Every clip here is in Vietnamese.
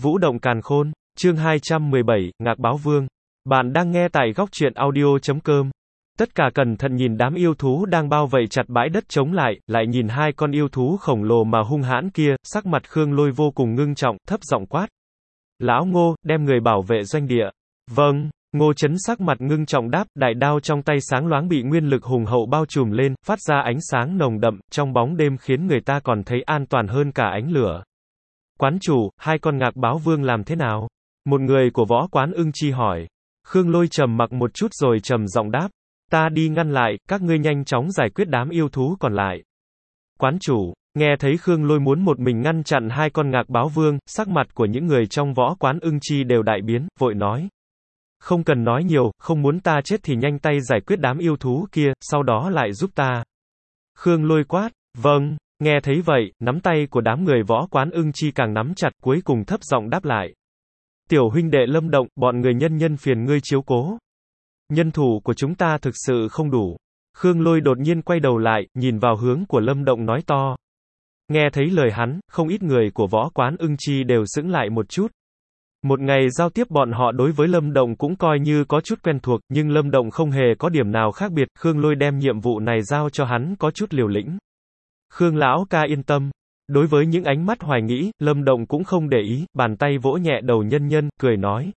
Vũ động càn khôn, chương 217, Ngạc Báo Vương. Bạn đang nghe tại góc truyện audio.com. Tất cả cẩn thận nhìn đám yêu thú đang bao vây chặt bãi đất trống lại nhìn hai con yêu thú khổng lồ mà hung hãn kia, sắc mặt Khương Lôi vô cùng ngưng trọng, thấp giọng quát. Lão Ngô, đem người bảo vệ doanh địa. Vâng. Ngô Chấn sắc mặt ngưng trọng đáp, đại đao trong tay sáng loáng bị nguyên lực hùng hậu bao trùm lên, phát ra ánh sáng nồng đậm, trong bóng đêm khiến người ta còn thấy an toàn hơn cả ánh lửa. Quán chủ, hai con Ngạc Báo Vương làm thế nào? Một người của võ quán Ưng Chi hỏi. Khương Lôi trầm mặc một chút rồi trầm giọng đáp. Ta đi ngăn lại, các ngươi nhanh chóng giải quyết đám yêu thú còn lại. Quán chủ, nghe thấy Khương Lôi muốn một mình ngăn chặn hai con Ngạc Báo Vương, sắc mặt của những người trong võ quán Ưng Chi đều đại biến, vội nói. Không cần nói nhiều, không muốn ta chết thì nhanh tay giải quyết đám yêu thú kia, sau đó lại giúp ta. Khương Lôi quát, vâng. Nghe thấy vậy, nắm tay của đám người võ quán Ưng Chi càng nắm chặt, cuối cùng thấp giọng đáp lại. Tiểu huynh đệ Lâm Động, bọn người nhân phiền ngươi chiếu cố. Nhân thủ của chúng ta thực sự không đủ. Khương Lôi đột nhiên quay đầu lại, nhìn vào hướng của Lâm Động nói to. Nghe thấy lời hắn, không ít người của võ quán Ưng Chi đều sững lại một chút. Một ngày giao tiếp bọn họ đối với Lâm Động cũng coi như có chút quen thuộc, nhưng Lâm Động không hề có điểm nào khác biệt, Khương Lôi đem nhiệm vụ này giao cho hắn có chút liều lĩnh. Khương lão ca yên tâm. Đối với những ánh mắt hoài nghĩ, Lâm Động cũng không để ý, bàn tay vỗ nhẹ đầu nhân, cười nói.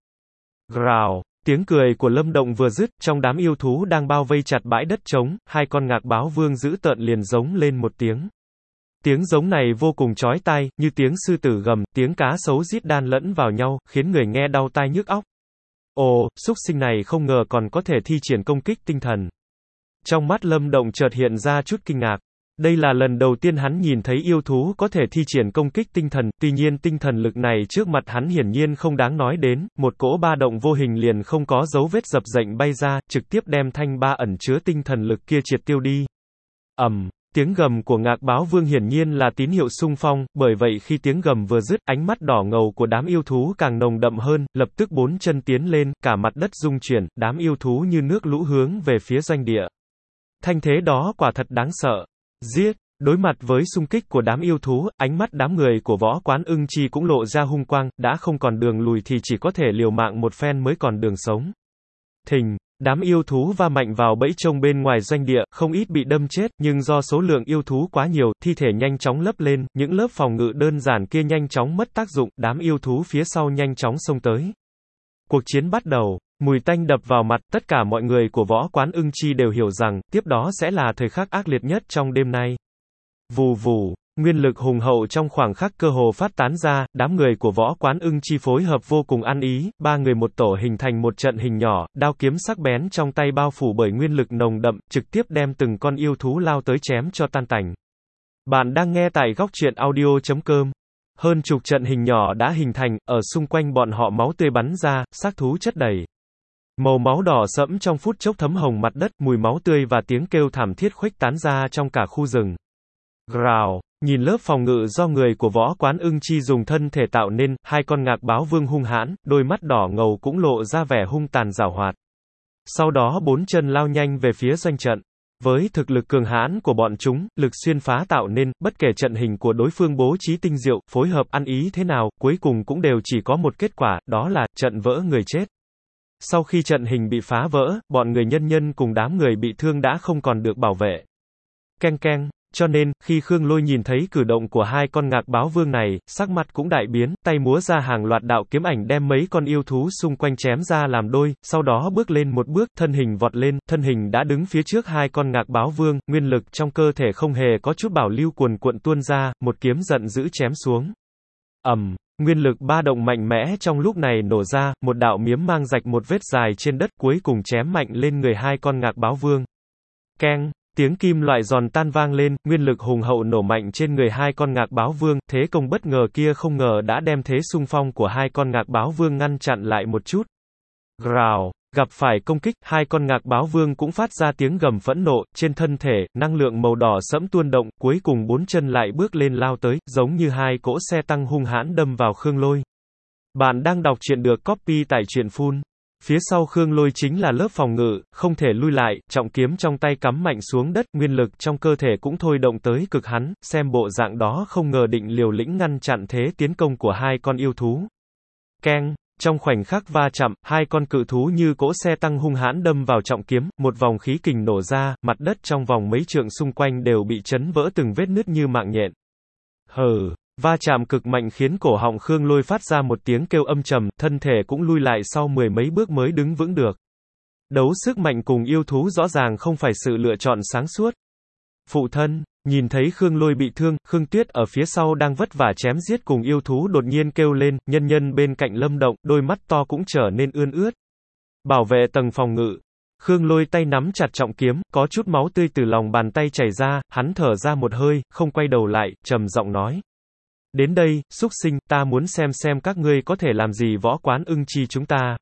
Gào, tiếng cười của Lâm Động vừa dứt, trong đám yêu thú đang bao vây chặt bãi đất trống, hai con Ngạc Báo Vương dữ tợn liền giống lên một tiếng. Tiếng giống này vô cùng chói tai, như tiếng sư tử gầm, tiếng cá sấu rít đan lẫn vào nhau, khiến người nghe đau tai nhức óc. Ồ, súc sinh này không ngờ còn có thể thi triển công kích tinh thần. Trong mắt Lâm Động chợt hiện ra chút kinh ngạc. Đây là lần đầu tiên hắn nhìn thấy yêu thú có thể thi triển công kích tinh thần, tuy nhiên tinh thần lực này trước mặt hắn hiển nhiên không đáng nói đến, một cỗ ba động vô hình liền không có dấu vết dập dệnh bay ra, trực tiếp đem thanh ba ẩn chứa tinh thần lực kia triệt tiêu đi. Tiếng gầm của Ngạc Báo Vương hiển nhiên là tín hiệu xung phong, bởi vậy khi tiếng gầm vừa dứt, ánh mắt đỏ ngầu của đám yêu thú càng nồng đậm hơn, lập tức bốn chân tiến lên, cả mặt đất rung chuyển, đám yêu thú như nước lũ hướng về phía doanh địa. Thanh thế đó quả thật đáng sợ. Giết! Đối mặt với xung kích của đám yêu thú, ánh mắt đám người của võ quán Ưng Chi cũng lộ ra hung quang, đã không còn đường lùi thì chỉ có thể liều mạng một phen mới còn đường sống. Thình! Đám yêu thú va mạnh vào bẫy trông bên ngoài doanh địa, không ít bị đâm chết, nhưng do số lượng yêu thú quá nhiều, thi thể nhanh chóng lấp lên, những lớp phòng ngự đơn giản kia nhanh chóng mất tác dụng, đám yêu thú phía sau nhanh chóng xông tới. Cuộc chiến bắt đầu, mùi tanh đập vào mặt, tất cả mọi người của võ quán Ưng Chi đều hiểu rằng, tiếp đó sẽ là thời khắc ác liệt nhất trong đêm nay. Vù vù, nguyên lực hùng hậu trong khoảng khắc cơ hồ phát tán ra, đám người của võ quán Ưng Chi phối hợp vô cùng ăn ý, ba người một tổ hình thành một trận hình nhỏ, đao kiếm sắc bén trong tay bao phủ bởi nguyên lực nồng đậm, trực tiếp đem từng con yêu thú lao tới chém cho tan tành. Bạn đang nghe tại góc truyện audio.com. Hơn chục trận hình nhỏ đã hình thành, ở xung quanh bọn họ máu tươi bắn ra, xác thú chất đầy. Màu máu đỏ sẫm trong phút chốc thấm hồng mặt đất, mùi máu tươi và tiếng kêu thảm thiết khuếch tán ra trong cả khu rừng. Gào, nhìn lớp phòng ngự do người của võ quán Ưng Chi dùng thân thể tạo nên, hai con Ngạc Báo Vương hung hãn, đôi mắt đỏ ngầu cũng lộ ra vẻ hung tàn giảo hoạt. Sau đó bốn chân lao nhanh về phía doanh trận. Với thực lực cường hãn của bọn chúng, lực xuyên phá tạo nên, bất kể trận hình của đối phương bố trí tinh diệu, phối hợp ăn ý thế nào, cuối cùng cũng đều chỉ có một kết quả, đó là, trận vỡ người chết. Sau khi trận hình bị phá vỡ, bọn người nhân cùng đám người bị thương đã không còn được bảo vệ. Keng keng, cho nên, khi Khương Lôi nhìn thấy cử động của hai con Ngạc Báo Vương này, sắc mặt cũng đại biến, tay múa ra hàng loạt đạo kiếm ảnh đem mấy con yêu thú xung quanh chém ra làm đôi, sau đó bước lên một bước, thân hình vọt lên, thân hình đã đứng phía trước hai con Ngạc Báo Vương, nguyên lực trong cơ thể không hề có chút bảo lưu cuồn cuộn tuôn ra, một kiếm giận dữ chém xuống. Nguyên lực ba động mạnh mẽ trong lúc này nổ ra, một đạo miếm mang rạch một vết dài trên đất, cuối cùng chém mạnh lên người hai con Ngạc Báo Vương. Keng! Tiếng kim loại giòn tan vang lên, nguyên lực hùng hậu nổ mạnh trên người hai con Ngạc Báo Vương, thế công bất ngờ kia không ngờ đã đem thế xung phong của hai con Ngạc Báo Vương ngăn chặn lại một chút. Gào, gặp phải công kích, hai con Ngạc Báo Vương cũng phát ra tiếng gầm phẫn nộ, trên thân thể, năng lượng màu đỏ sẫm tuôn động, cuối cùng bốn chân lại bước lên lao tới, giống như hai cỗ xe tăng hung hãn đâm vào Khương Lôi. Bạn đang đọc truyện được copy tại truyện Full. Phía sau Khương Lôi chính là lớp phòng ngự, không thể lui lại, trọng kiếm trong tay cắm mạnh xuống đất, nguyên lực trong cơ thể cũng thôi động tới cực hắn, xem bộ dạng đó không ngờ định liều lĩnh ngăn chặn thế tiến công của hai con yêu thú. Keng, trong khoảnh khắc va chạm, hai con cự thú như cỗ xe tăng hung hãn đâm vào trọng kiếm, một vòng khí kình nổ ra, mặt đất trong vòng mấy trượng xung quanh đều bị chấn vỡ từng vết nứt như mạng nhện. Hừ, va chạm cực mạnh khiến cổ họng Khương Lôi phát ra một tiếng kêu âm trầm, thân thể cũng lui lại sau mười mấy bước mới đứng vững được. Đấu sức mạnh cùng yêu thú rõ ràng không phải sự lựa chọn sáng suốt. Phụ thân, nhìn thấy Khương Lôi bị thương, Khương Tuyết ở phía sau đang vất vả chém giết cùng yêu thú đột nhiên kêu lên, nhân nhân bên cạnh Lâm Động, đôi mắt to cũng trở nên ươn ướt. Bảo vệ tầng phòng ngự. Khương Lôi tay nắm chặt trọng kiếm, có chút máu tươi từ lòng bàn tay chảy ra, hắn thở ra một hơi, không quay đầu lại, trầm giọng nói. Đến đây, xúc sinh, ta muốn xem các ngươi có thể làm gì Võ Quán Ưng Chi chúng ta.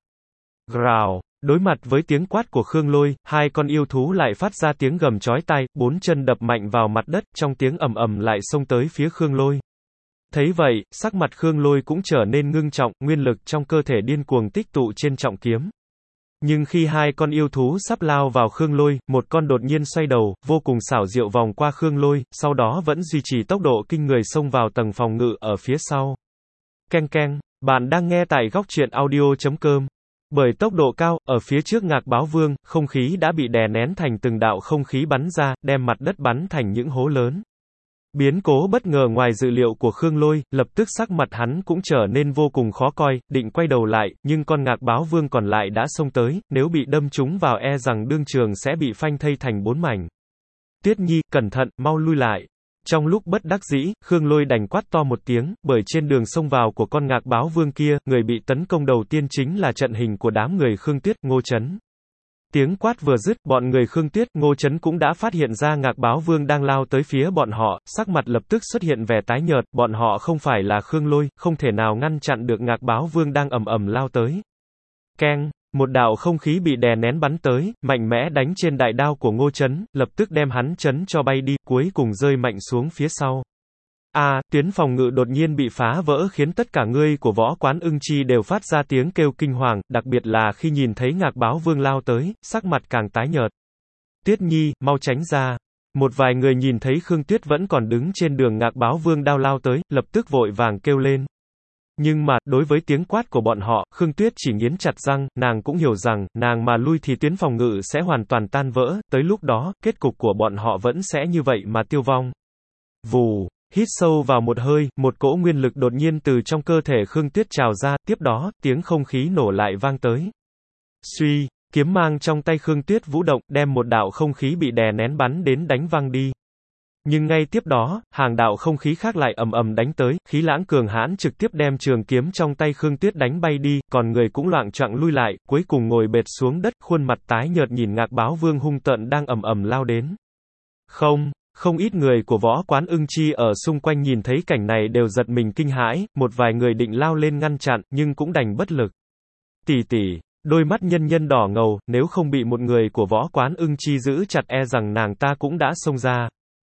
Gào. Đối mặt với tiếng quát của Khương Lôi, hai con yêu thú lại phát ra tiếng gầm chói tai, bốn chân đập mạnh vào mặt đất, trong tiếng ầm ầm lại xông tới phía Khương Lôi. Thấy vậy, sắc mặt Khương Lôi cũng trở nên ngưng trọng, nguyên lực trong cơ thể điên cuồng tích tụ trên trọng kiếm. Nhưng khi hai con yêu thú sắp lao vào Khương Lôi, một con đột nhiên xoay đầu, vô cùng xảo diệu vòng qua Khương Lôi, sau đó vẫn duy trì tốc độ kinh người xông vào tầng phòng ngự ở phía sau. Keng keng, bạn đang nghe tại góc truyện audio.com. Bởi tốc độ cao, ở phía trước Ngạc Báo Vương, không khí đã bị đè nén thành từng đạo không khí bắn ra, đem mặt đất bắn thành những hố lớn. Biến cố bất ngờ ngoài dự liệu của Khương Lôi, lập tức sắc mặt hắn cũng trở nên vô cùng khó coi, định quay đầu lại, nhưng con Ngạc Báo Vương còn lại đã xông tới, nếu bị đâm trúng vào e rằng đương trường sẽ bị phanh thây thành bốn mảnh. Tuyết Nhi, cẩn thận, mau lui lại. Trong lúc bất đắc dĩ, Khương Lôi đành quát to một tiếng, bởi trên đường xông vào của con Ngạc Báo Vương kia, người bị tấn công đầu tiên chính là trận hình của đám người Khương Tuyết, Ngô Chấn. Tiếng quát vừa dứt, bọn người Khương Tuyết, Ngô Chấn cũng đã phát hiện ra Ngạc Báo Vương đang lao tới phía bọn họ, sắc mặt lập tức xuất hiện vẻ tái nhợt, bọn họ không phải là Khương Lôi, không thể nào ngăn chặn được Ngạc Báo Vương đang ầm ầm lao tới. Keng, một đạo không khí bị đè nén bắn tới, mạnh mẽ đánh trên đại đao của Ngô Chấn, lập tức đem hắn chấn cho bay đi, cuối cùng rơi mạnh xuống phía sau. Tuyến phòng ngự đột nhiên bị phá vỡ khiến tất cả ngươi của Võ Quán Ưng Chi đều phát ra tiếng kêu kinh hoàng, đặc biệt là khi nhìn thấy Ngạc Báo Vương lao tới, sắc mặt càng tái nhợt. Tuyết Nhi, mau tránh ra. Một vài người nhìn thấy Khương Tuyết vẫn còn đứng trên đường Ngạc Báo Vương đao lao tới, lập tức vội vàng kêu lên. Nhưng mà, đối với tiếng quát của bọn họ, Khương Tuyết chỉ nghiến chặt răng, nàng cũng hiểu rằng, nàng mà lui thì tuyến phòng ngự sẽ hoàn toàn tan vỡ, tới lúc đó, kết cục của bọn họ vẫn sẽ như vậy mà tiêu vong. Vù, hít sâu vào một hơi, một cỗ nguyên lực đột nhiên từ trong cơ thể Khương Tuyết trào ra, tiếp đó, tiếng không khí nổ lại vang tới. Suy, kiếm mang trong tay Khương Tuyết vũ động, đem một đạo không khí bị đè nén bắn đến đánh văng đi. Nhưng ngay tiếp đó, hàng đạo không khí khác lại ầm ầm đánh tới, khí lãng cường hãn trực tiếp đem trường kiếm trong tay Khương Tuyết đánh bay đi, còn người cũng loạng choạng lui lại, cuối cùng ngồi bệt xuống đất, khuôn mặt tái nhợt nhìn Ngạc Báo Vương hung tợn đang ầm ầm lao đến. Không ít người của Võ Quán Ưng Chi ở xung quanh nhìn thấy cảnh này đều giật mình kinh hãi, một vài người định lao lên ngăn chặn, nhưng cũng đành bất lực. Tỷ, đôi mắt nhân nhân đỏ ngầu, nếu không bị một người của Võ Quán Ưng Chi giữ chặt e rằng nàng ta cũng đã xông ra.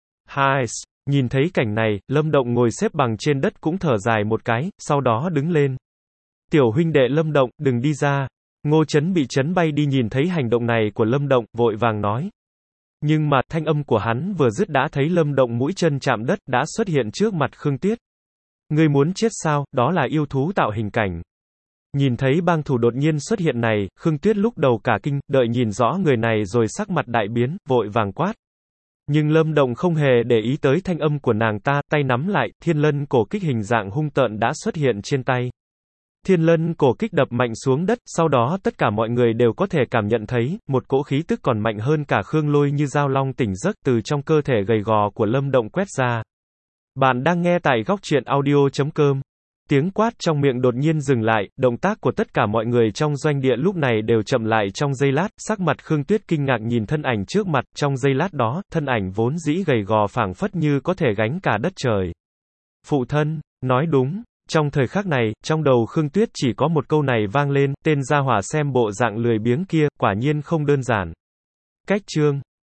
Nhìn thấy cảnh này, Lâm Động ngồi xếp bằng trên đất cũng thở dài một cái, sau đó đứng lên. Tiểu huynh đệ Lâm Động, đừng đi ra. Ngô Chấn bị chấn bay đi nhìn thấy hành động này của Lâm Động, vội vàng nói. Nhưng mà, thanh âm của hắn vừa dứt đã thấy Lâm Động mũi chân chạm đất, đã xuất hiện trước mặt Khương Tuyết. Ngươi muốn chết sao, đó là yêu thú tạo hình cảnh. Nhìn thấy bang thủ đột nhiên xuất hiện này, Khương Tuyết lúc đầu cả kinh, đợi nhìn rõ người này rồi sắc mặt đại biến, vội vàng quát. Nhưng Lâm Động không hề để ý tới thanh âm của nàng ta, tay nắm lại, thiên lân cổ kích hình dạng hung tợn đã xuất hiện trên tay. Thiên lân cổ kích đập mạnh xuống đất, sau đó tất cả mọi người đều có thể cảm nhận thấy, một cỗ khí tức còn mạnh hơn cả Khương Lôi như dao long tỉnh giấc từ trong cơ thể gầy gò của Lâm Động quét ra. Bạn đang nghe tại góc truyện audio.com. Tiếng quát trong miệng đột nhiên dừng lại, động tác của tất cả mọi người trong doanh địa lúc này đều chậm lại trong giây lát, sắc mặt Khương Tuyết kinh ngạc nhìn thân ảnh trước mặt, trong giây lát đó, thân ảnh vốn dĩ gầy gò phảng phất như có thể gánh cả đất trời. Phụ thân, nói đúng. Trong thời khắc này, trong đầu Khương Tuyết chỉ có một câu này vang lên, tên gia hỏa xem bộ dạng lười biếng kia, quả nhiên không đơn giản. Cách chương